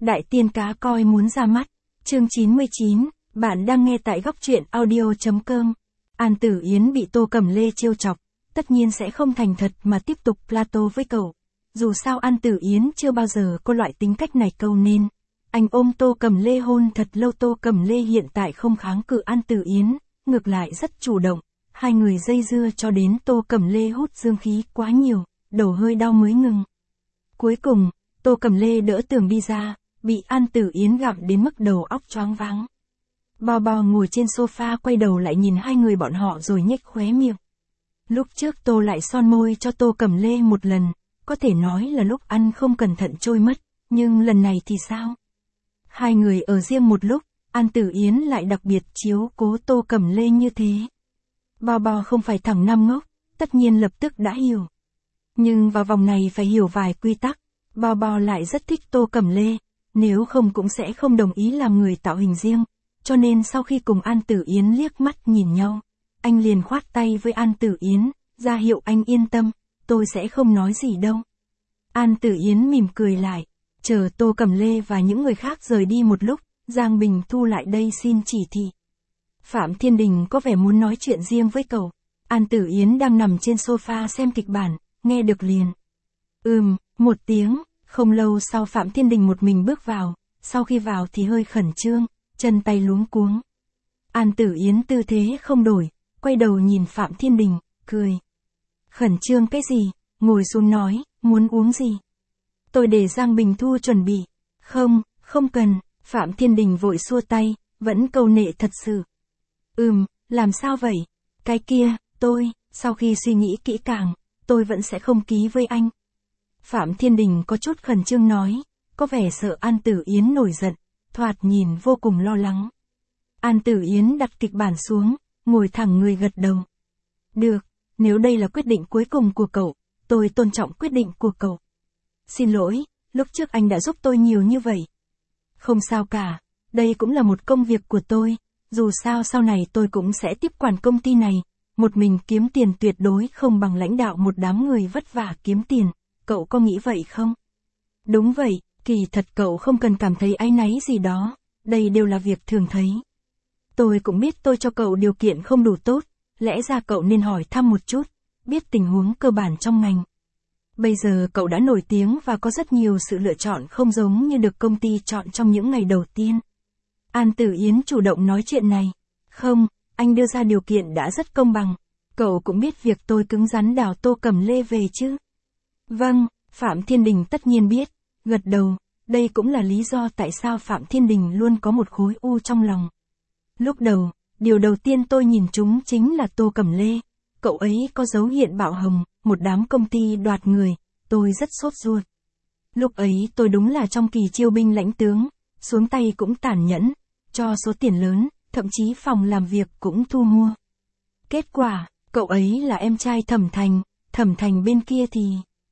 Đại tiên cá coi muốn ra mắt. Chương 99, bạn đang nghe tại góc truyện audio.com. An Tử Yến bị Tô Cẩm Lê trêu chọc, tất nhiên sẽ không thành thật mà tiếp tục plato với cậu. Dù sao An Tử Yến chưa bao giờ có loại tính cách này câu nên. Anh ôm Tô Cẩm Lê hôn thật lâu. Tô Cẩm Lê hiện tại không kháng cự An Tử Yến, ngược lại rất chủ động. Hai người dây dưa cho đến Tô Cẩm Lê hút dương khí quá nhiều, đầu hơi đau mới ngừng. Cuối cùng, Tô Cẩm Lê đỡ tường đi ra, bị An Tử Yến gặm đến mức đầu óc choáng váng. Bò bò ngồi trên sofa quay đầu lại nhìn hai người bọn họ rồi nhếch khóe miệng. Lúc trước Tô lại son môi cho Tô Cẩm Lê một lần, có thể nói là lúc ăn không cẩn thận trôi mất, nhưng lần này thì sao? Hai người ở riêng một lúc, An Tử Yến lại đặc biệt chiếu cố Tô Cẩm Lê như thế. Bò bò không phải thằng năm ngốc, tất nhiên lập tức đã hiểu. Nhưng vào vòng này phải hiểu vài quy tắc, bò bò lại rất thích Tô Cẩm Lê, nếu không cũng sẽ không đồng ý làm người tạo hình riêng, cho nên sau khi cùng An Tử Yến liếc mắt nhìn nhau, anh liền khoát tay với An Tử Yến, ra hiệu anh yên tâm, tôi sẽ không nói gì đâu. An Tử Yến mỉm cười lại, chờ Tô Cẩm Lê và những người khác rời đi một lúc, Giang Bình Thu lại đây xin chỉ thị. Phạm Thiên Đình có vẻ muốn nói chuyện riêng với cậu. An Tử Yến đang nằm trên sofa xem kịch bản, nghe được liền. Một tiếng, không lâu sau Phạm Thiên Đình một mình bước vào, sau khi vào thì hơi khẩn trương, chân tay luống cuống. An Tử Yến tư thế không đổi, quay đầu nhìn Phạm Thiên Đình, cười. Khẩn trương cái gì, ngồi xuống nói, muốn uống gì? Tôi để Giang Bình Thu chuẩn bị. Không cần, Phạm Thiên Đình vội xua tay, vẫn câu nệ thật sự. Làm sao vậy? Cái kia, sau khi suy nghĩ kỹ càng, tôi vẫn sẽ không ký với anh. Phạm Thiên Đình có chút khẩn trương nói, có vẻ sợ An Tử Yến nổi giận, thoạt nhìn vô cùng lo lắng. An Tử Yến đặt kịch bản xuống, ngồi thẳng người gật đầu. Được, nếu đây là quyết định cuối cùng của cậu, tôi tôn trọng quyết định của cậu. Xin lỗi, lúc trước anh đã giúp tôi nhiều như vậy. Không sao cả, đây cũng là một công việc của tôi, dù sao sau này tôi cũng sẽ tiếp quản công ty này, một mình kiếm tiền tuyệt đối không bằng lãnh đạo một đám người vất vả kiếm tiền, cậu có nghĩ vậy không? Đúng vậy, kỳ thật cậu không cần cảm thấy áy náy gì đó, đây đều là việc thường thấy. Tôi cũng biết tôi cho cậu điều kiện không đủ tốt, lẽ ra cậu nên hỏi thăm một chút, biết tình huống cơ bản trong ngành. Bây giờ cậu đã nổi tiếng và có rất nhiều sự lựa chọn không giống như được công ty chọn trong những ngày đầu tiên. An Tử Yến chủ động nói chuyện này. Không, anh đưa ra điều kiện đã rất công bằng. Cậu cũng biết việc tôi cứng rắn đào Tô Cẩm Lê về chứ. Vâng, Phạm Thiên Đình tất nhiên biết, gật đầu, đây cũng là lý do tại sao Phạm Thiên Đình luôn có một khối u trong lòng. Lúc đầu, điều đầu tiên tôi nhìn chúng chính là Tô Cẩm Lê. Cậu ấy có dấu hiện bạo hồng, một đám công ty đoạt người, tôi rất sốt ruột. Lúc ấy tôi đúng là trong kỳ chiêu binh lãnh tướng, xuống tay cũng tàn nhẫn, cho số tiền lớn, thậm chí phòng làm việc cũng thu mua. Kết quả, cậu ấy là em trai Thẩm Thành bên kia thì...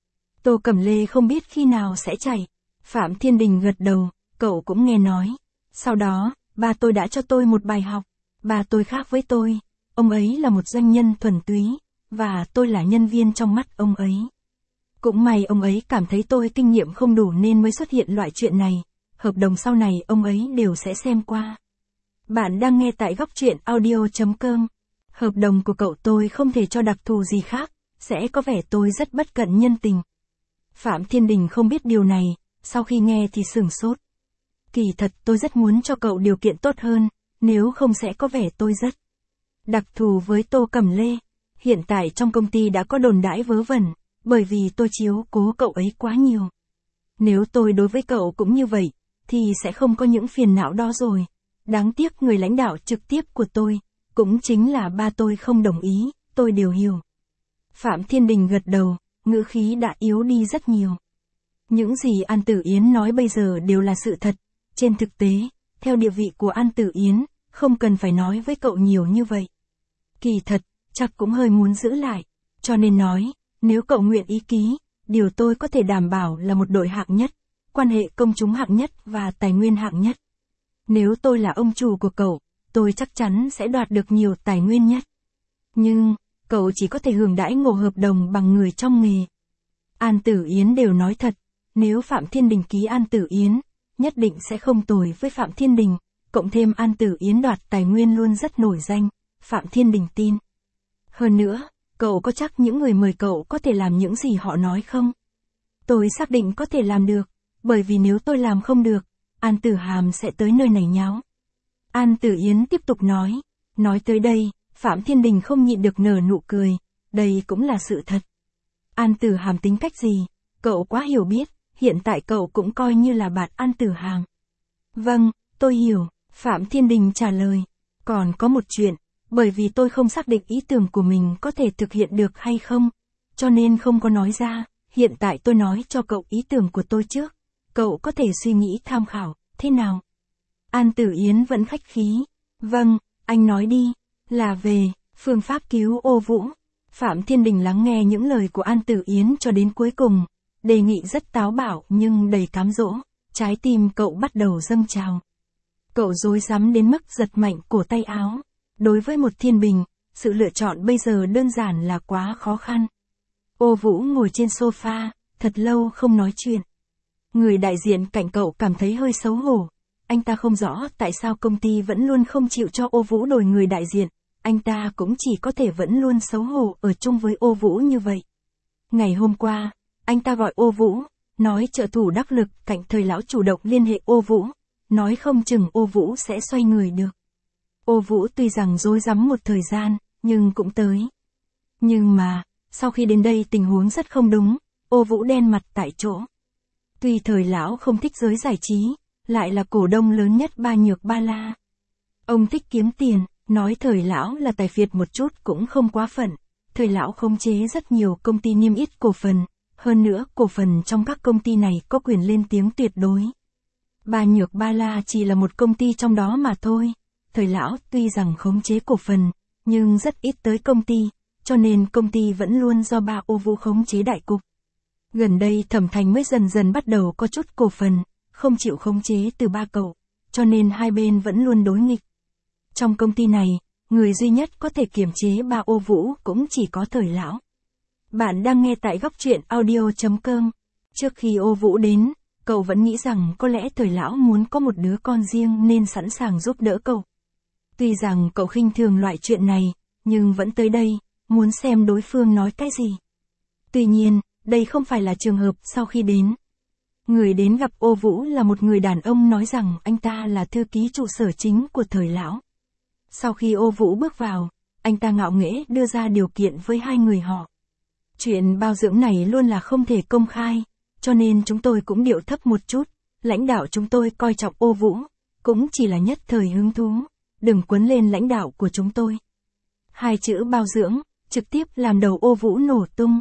Tô Cẩm Lê không biết khi nào sẽ chạy. Phạm Thiên Đình gật đầu, cậu cũng nghe nói. Sau đó, ba tôi đã cho tôi một bài học. Ba tôi khác với tôi, ông ấy là một doanh nhân thuần túy, và tôi là nhân viên trong mắt ông ấy. Cũng may ông ấy cảm thấy tôi kinh nghiệm không đủ nên mới xuất hiện loại chuyện này. Hợp đồng sau này ông ấy đều sẽ xem qua. Bạn đang nghe tại góc truyện audio.com. Hợp đồng của cậu tôi không thể cho đặc thù gì khác, sẽ có vẻ tôi rất bất cận nhân tình. Phạm Thiên Đình không biết điều này, sau khi nghe thì sửng sốt. Kỳ thật tôi rất muốn cho cậu điều kiện tốt hơn, nếu không sẽ có vẻ tôi rất đặc thù với Tô Cẩm Lê. Hiện tại trong công ty đã có đồn đãi vớ vẩn, bởi vì tôi chiếu cố cậu ấy quá nhiều. Nếu tôi đối với cậu cũng như vậy, thì sẽ không có những phiền não đó rồi. Đáng tiếc người lãnh đạo trực tiếp của tôi, cũng chính là ba tôi không đồng ý, tôi đều hiểu. Phạm Thiên Đình gật đầu, ngữ khí đã yếu đi rất nhiều. Những gì An Tử Yến nói bây giờ đều là sự thật. Trên thực tế, theo địa vị của An Tử Yến, không cần phải nói với cậu nhiều như vậy. Kỳ thật, chắc cũng hơi muốn giữ lại, cho nên nói, nếu cậu nguyện ý ký, điều tôi có thể đảm bảo là một đội hạng nhất, quan hệ công chúng hạng nhất và tài nguyên hạng nhất. Nếu tôi là ông chủ của cậu, tôi chắc chắn sẽ đoạt được nhiều tài nguyên nhất. Nhưng, cậu chỉ có thể hưởng đãi ngộ hợp đồng bằng người trong nghề. An Tử Yến đều nói thật, nếu Phạm Thiên Đình ký An Tử Yến, nhất định sẽ không tồi với Phạm Thiên Đình, cộng thêm An Tử Yến đoạt tài nguyên luôn rất nổi danh, Phạm Thiên Đình tin. Hơn nữa, cậu có chắc những người mời cậu có thể làm những gì họ nói không? Tôi xác định có thể làm được, bởi vì nếu tôi làm không được, An Tử Hàm sẽ tới nơi này nháo. An Tử Yến tiếp tục nói tới đây, Phạm Thiên Đình không nhịn được nở nụ cười, đây cũng là sự thật. An Tử Hàm tính cách gì, cậu quá hiểu biết, hiện tại cậu cũng coi như là bạn An Tử Hàm. Vâng, tôi hiểu, Phạm Thiên Đình trả lời. Còn có một chuyện, bởi vì tôi không xác định ý tưởng của mình có thể thực hiện được hay không, cho nên không có nói ra, hiện tại tôi nói cho cậu ý tưởng của tôi trước, cậu có thể suy nghĩ tham khảo, thế nào? An Tử Yến vẫn khách khí. Vâng, anh nói đi, là về phương pháp cứu Ô Vũ. Phạm Thiên Đình lắng nghe những lời của An Tử Yến cho đến cuối cùng, đề nghị rất táo bạo nhưng đầy cám dỗ, trái tim cậu bắt đầu dâng trào. Cậu rối rắm đến mức giật mạnh cổ tay áo. Đối với một thiên bình, sự lựa chọn bây giờ đơn giản là quá khó khăn. Ô Vũ ngồi trên sofa, thật lâu không nói chuyện. Người đại diện cạnh cậu cảm thấy hơi xấu hổ. Anh ta không rõ tại sao công ty vẫn luôn không chịu cho Ô Vũ đổi người đại diện, anh ta cũng chỉ có thể vẫn luôn xấu hổ ở chung với Ô Vũ như vậy. Ngày hôm qua, anh ta gọi Ô Vũ, nói trợ thủ đắc lực cạnh Thời Lão chủ động liên hệ Ô Vũ, nói không chừng Ô Vũ sẽ xoay người được. Ô Vũ tuy rằng rối rắm một thời gian, nhưng cũng tới. Nhưng mà, sau khi đến đây tình huống rất không đúng, Ô Vũ đen mặt tại chỗ. Tuy Thời Lão không thích giới giải trí, lại là cổ đông lớn nhất Ba Nhược Ba La. Ông thích kiếm tiền, nói Thời Lão là tài phiệt một chút cũng không quá phận. Thời Lão khống chế rất nhiều công ty niêm yết cổ phần, hơn nữa cổ phần trong các công ty này có quyền lên tiếng tuyệt đối. Ba Nhược Ba La chỉ là một công ty trong đó mà thôi. Thời Lão tuy rằng khống chế cổ phần, nhưng rất ít tới công ty, cho nên công ty vẫn luôn do ba Ô Vũ khống chế đại cục. Gần đây Thẩm Thành mới dần dần bắt đầu có chút cổ phần, không chịu khống chế từ ba cậu, cho nên hai bên vẫn luôn đối nghịch. Trong công ty này, người duy nhất có thể kiềm chế ba Ô Vũ cũng chỉ có Thời Lão. Bạn đang nghe tại góc truyện audio.com. Trước khi Ô Vũ đến, cậu vẫn nghĩ rằng có lẽ Thời Lão muốn có một đứa con riêng nên sẵn sàng giúp đỡ cậu. Tuy rằng cậu khinh thường loại chuyện này, nhưng vẫn tới đây, muốn xem đối phương nói cái gì. Tuy nhiên, đây không phải là trường hợp sau khi đến. Người đến gặp Ô Vũ là một người đàn ông nói rằng anh ta là thư ký trụ sở chính của Thời Lão. Sau khi Ô Vũ bước vào, anh ta ngạo nghễ đưa ra điều kiện với hai người họ. Chuyện bao dưỡng này luôn là không thể công khai, cho nên chúng tôi cũng điệu thấp một chút, lãnh đạo chúng tôi coi trọng Ô Vũ, cũng chỉ là nhất thời hứng thú, đừng quấn lên lãnh đạo của chúng tôi. Hai chữ bao dưỡng, trực tiếp làm đầu Ô Vũ nổ tung.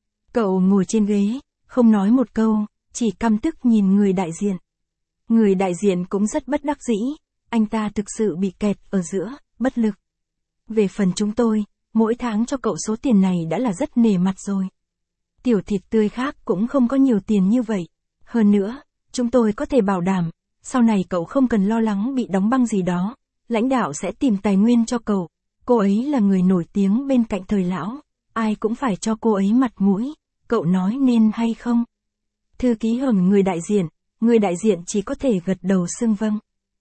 Cậu ngồi trên ghế, không nói một câu, chỉ căm tức nhìn người đại diện. Người đại diện cũng rất bất đắc dĩ, anh ta thực sự bị kẹt ở giữa, bất lực. Về phần chúng tôi, mỗi tháng cho cậu số tiền này đã là rất nể mặt rồi. Tiểu thịt tươi khác cũng không có nhiều tiền như vậy. Hơn nữa, chúng tôi có thể bảo đảm, sau này cậu không cần lo lắng bị đóng băng gì đó, lãnh đạo sẽ tìm tài nguyên cho cậu. Cô ấy là người nổi tiếng bên cạnh Thời Lão, ai cũng phải cho cô ấy mặt mũi, cậu nói nên hay không? Thư ký hầm người đại diện chỉ có thể gật đầu xưng vâng.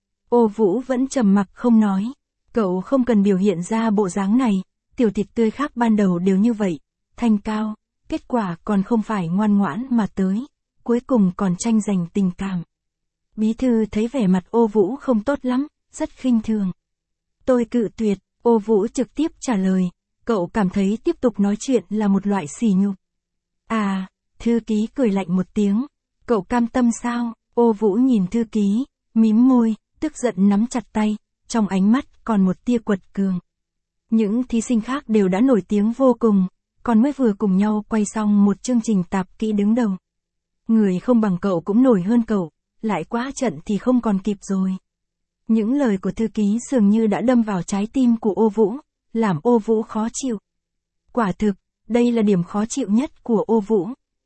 Ô Vũ vẫn trầm mặc không nói, cậu không cần biểu hiện ra bộ dáng này, tiểu thịt tươi khác ban đầu đều như vậy, thanh cao, kết quả còn không phải ngoan ngoãn mà tới, cuối cùng còn tranh giành tình cảm. Bí thư thấy vẻ mặt Ô Vũ không tốt lắm, rất khinh thường. Tôi cự tuyệt, Ô Vũ trực tiếp trả lời, cậu cảm thấy tiếp tục nói chuyện là một loại sỉ nhục. À, thư ký cười lạnh một tiếng, cậu cam tâm sao? Ô Vũ nhìn thư ký, mím môi, tức giận nắm chặt tay, trong ánh mắt còn một tia quật cường. Những thí sinh khác đều đã nổi tiếng vô cùng, còn mới vừa cùng nhau quay xong một chương trình tạp kỹ đứng đầu. Người không bằng cậu cũng nổi hơn cậu, lại quá trận thì không còn kịp rồi. Những lời của thư ký dường như đã đâm vào trái tim của Ô Vũ, làm Ô Vũ khó chịu. Quả thực, đây là điểm khó chịu nhất của Ô Vũ.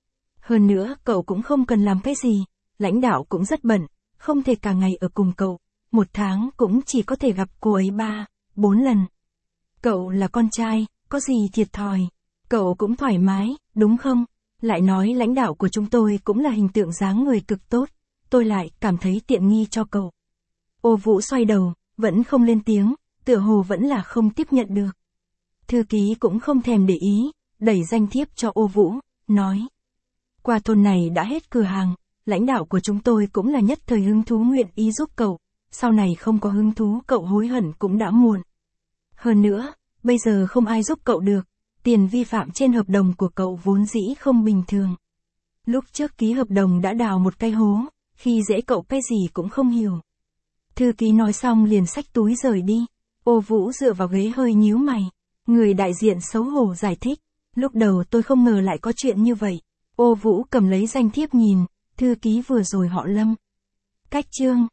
Hơn nữa cậu cũng không cần làm cái gì, lãnh đạo cũng rất bận, không thể cả ngày ở cùng cậu, một tháng cũng chỉ có thể gặp cô ấy 3-4 lần. Cậu là con trai, có gì thiệt thòi, cậu cũng thoải mái, đúng không? Lại nói lãnh đạo của chúng tôi cũng là hình tượng dáng người cực tốt, tôi lại cảm thấy tiện nghi cho cậu. Ô Vũ xoay đầu, vẫn không lên tiếng, tựa hồ vẫn là không tiếp nhận được. Thư ký cũng không thèm để ý, đẩy danh thiếp cho Ô Vũ, nói. Qua thôn này đã hết cửa hàng, lãnh đạo của chúng tôi cũng là nhất thời hứng thú nguyện ý giúp cậu, sau này không có hứng thú cậu hối hận cũng đã muộn. Hơn nữa, bây giờ không ai giúp cậu được, tiền vi phạm trên hợp đồng của cậu vốn dĩ không bình thường. Lúc trước ký hợp đồng đã đào một cái hố, khi dễ cậu cái gì cũng không hiểu. Thư ký nói xong liền xách túi rời đi. Ô Vũ dựa vào ghế hơi nhíu mày. Người đại diện xấu hổ giải thích. Lúc đầu tôi không ngờ lại có chuyện như vậy. Ô Vũ cầm lấy danh thiếp nhìn, thư ký vừa rồi họ Lâm. Cách chương